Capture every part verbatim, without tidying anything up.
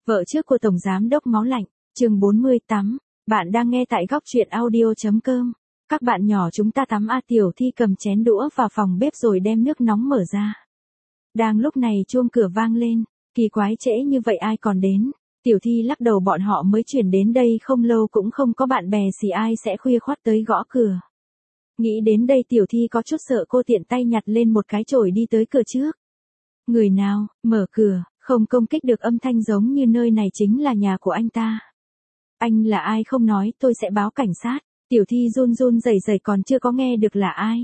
Vợ trước của Tổng Giám đốc Máu Lạnh, chương bốn mươi tắm. Bạn đang nghe tại góc truyện audio.com. Các bạn nhỏ chúng ta tắm A Tiểu Thi cầm chén đũa vào phòng bếp rồi đem nước nóng mở ra. Đang lúc này chuông cửa vang lên, kỳ quái trễ như vậy ai còn đến. Tiểu Thi lắc đầu bọn họ mới chuyển đến đây không lâu cũng không có bạn bè gì ai sẽ khuya khoắt tới gõ cửa. Nghĩ đến đây Tiểu Thi có chút sợ cô tiện tay nhặt lên một cái chổi đi tới cửa trước. Người nào, mở cửa, không công kích được âm thanh giống như nơi này chính là nhà của anh ta. Anh là ai không nói tôi sẽ báo cảnh sát. Tiểu Thi run run rẩy rẩy còn chưa có nghe được là ai.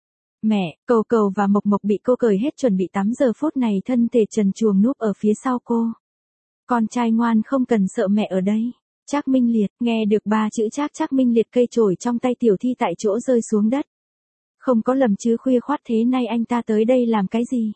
Mẹ, Cầu Cầu và Mộc Mộc bị cô cởi hết chuẩn bị tắm giờ phút này thân thể trần truồng núp ở phía sau cô. Con trai ngoan không cần sợ mẹ ở đây. Trác Minh Liệt, nghe được ba chữ Trác Trác Minh Liệt cây chổi trong tay Tiểu Thi tại chỗ rơi xuống đất. Không có lầm chứ khuya khoắt thế nay anh ta tới đây làm cái gì?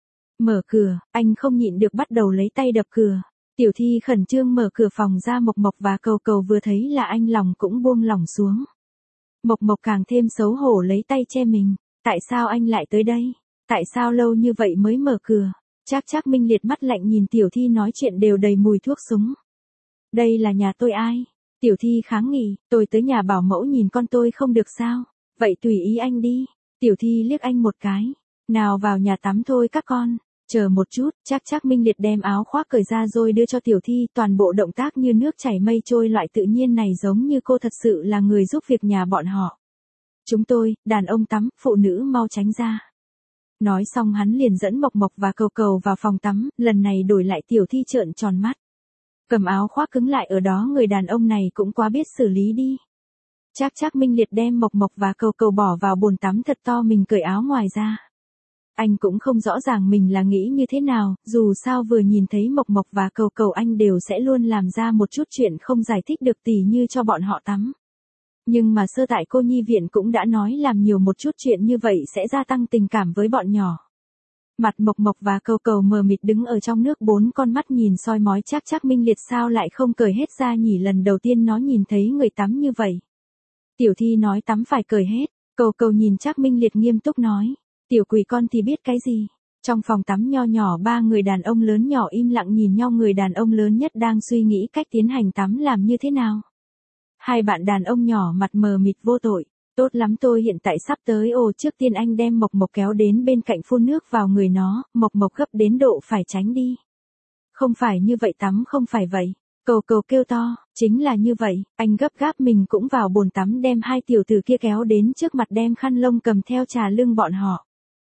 Mở cửa, anh không nhịn được bắt đầu lấy tay đập cửa. Tiểu Thi khẩn trương mở cửa phòng ra Mộc Mộc và Cầu Cầu vừa thấy là anh lòng cũng buông lỏng xuống. Mộc Mộc càng thêm xấu hổ lấy tay che mình. Tại sao anh lại tới đây? Tại sao lâu như vậy mới mở cửa? Trác Trác Minh Liệt mắt lạnh nhìn Tiểu Thi nói chuyện đều đầy mùi thuốc súng. Đây là nhà tôi ai? Tiểu Thi kháng nghị, tôi tới nhà bảo mẫu nhìn con tôi không được sao? Vậy tùy ý anh đi. Tiểu Thi liếc anh một cái. Nào vào nhà tắm thôi các con. Chờ một chút, Trác Trác Minh Liệt đem áo khoác cởi ra rồi đưa cho Tiểu Thi, toàn bộ động tác như nước chảy mây trôi loại tự nhiên này giống như cô thật sự là người giúp việc nhà bọn họ. Chúng tôi, đàn ông tắm, phụ nữ mau tránh ra. Nói xong hắn liền dẫn Mộc Mộc và Cầu Cầu vào phòng tắm, lần này đổi lại Tiểu Thi trợn tròn mắt. Cầm áo khoác cứng lại ở đó người đàn ông này cũng quá biết xử lý đi. Trác Trác Minh Liệt đem Mộc Mộc và Cầu Cầu bỏ vào bồn tắm thật to mình cởi áo ngoài ra. Anh cũng không rõ ràng mình là nghĩ như thế nào, dù sao vừa nhìn thấy Mộc Mộc và Cầu Cầu anh đều sẽ luôn làm ra một chút chuyện không giải thích được tỉ như cho bọn họ tắm. Nhưng mà sơ tại cô nhi viện cũng đã nói làm nhiều một chút chuyện như vậy sẽ gia tăng tình cảm với bọn nhỏ. Mặt Mộc Mộc và Cầu Cầu mờ mịt đứng ở trong nước bốn con mắt nhìn soi mói Trác Trác Minh Liệt sao lại không cởi hết ra nhỉ lần đầu tiên nó nhìn thấy người tắm như vậy. Tiểu Thi nói tắm phải cởi hết, Cầu Cầu nhìn Trác Minh Liệt nghiêm túc nói. Tiểu quỷ con thì biết cái gì. Trong phòng tắm nho nhỏ ba người đàn ông lớn nhỏ im lặng nhìn nhau người đàn ông lớn nhất đang suy nghĩ cách tiến hành tắm làm như thế nào. Hai bạn đàn ông nhỏ mặt mờ mịt vô tội. Tốt lắm tôi hiện tại sắp tới ồ trước tiên anh đem Mộc Mộc kéo đến bên cạnh phun nước vào người nó, Mộc Mộc gấp đến độ phải tránh đi. Không phải như vậy tắm không phải vậy. Cầu Cầu kêu to, chính là như vậy, anh gấp gáp mình cũng vào bồn tắm đem hai tiểu tử kia kéo đến trước mặt đem khăn lông cầm theo trà lưng bọn họ.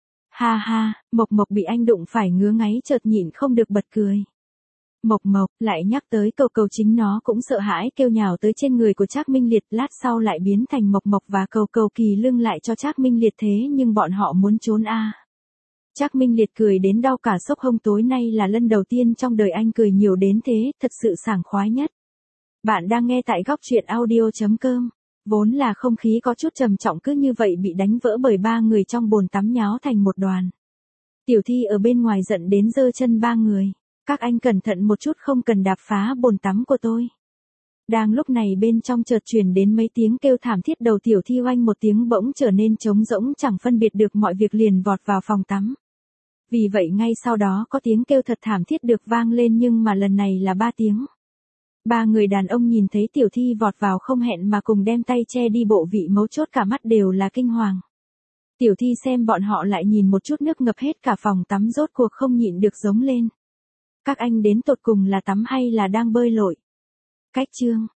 Ha ha, Mộc Mộc bị anh đụng phải ngứa ngáy chợt nhịn không được bật cười. Mộc Mộc lại nhắc tới Cầu Cầu chính nó cũng sợ hãi kêu nhào tới trên người của Trác Minh Liệt lát sau lại biến thành Mộc Mộc và Cầu Cầu kỳ lưng lại cho Trác Minh Liệt thế nhưng bọn họ muốn trốn a. À. Trác Minh Liệt cười đến đau cả xốc hông tối nay là lần đầu tiên trong đời anh cười nhiều đến thế, thật sự sảng khoái nhất. Bạn đang nghe tại góc truyện audio.com. Vốn là không khí có chút trầm trọng cứ như vậy bị đánh vỡ bởi ba người trong bồn tắm nháo thành một đoàn. Tiểu Thi ở bên ngoài giận đến giơ chân ba người. Các anh cẩn thận một chút không cần đạp phá bồn tắm của tôi. Đang lúc này bên trong chợt truyền đến mấy tiếng kêu thảm thiết đầu Tiểu Thi oanh một tiếng bỗng trở nên trống rỗng chẳng phân biệt được mọi việc liền vọt vào phòng tắm. Vì vậy ngay sau đó có tiếng kêu thật thảm thiết được vang lên nhưng mà lần này là ba tiếng. Ba người đàn ông nhìn thấy Tiểu Thi vọt vào không hẹn mà cùng đem tay che đi bộ vị mấu chốt cả mắt đều là kinh hoàng. Tiểu Thi xem bọn họ lại nhìn một chút nước ngập hết cả phòng tắm rốt cuộc không nhịn được giống lên. Các anh đến tột cùng là tắm hay là đang bơi lội? Cách chương,